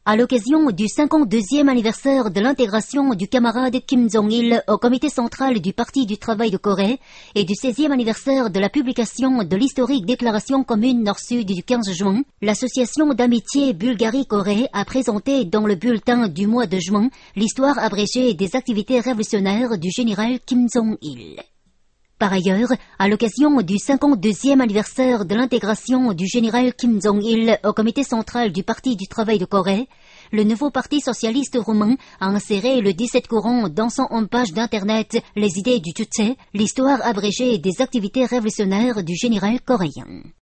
À l'occasion du 52e anniversaire de l'intégration du camarade Kim Jong-il au comité central du Parti du travail de Corée et du 16e anniversaire de la publication de l'historique déclaration commune Nord-Sud du 15 juin, l'association d'amitié Bulgarie-Corée a présenté dans le bulletin du mois de juin l'histoire abrégée des activités révolutionnaires du général Kim Jong-il. Par ailleurs, à l'occasion du 52e anniversaire de l'intégration du général Kim Jong-il au comité central du Parti du travail de Corée, le nouveau parti socialiste roumain a inséré le 17 courant dans son homepage d'internet Les idées du Juche, l'histoire abrégée des activités révolutionnaires du général coréen.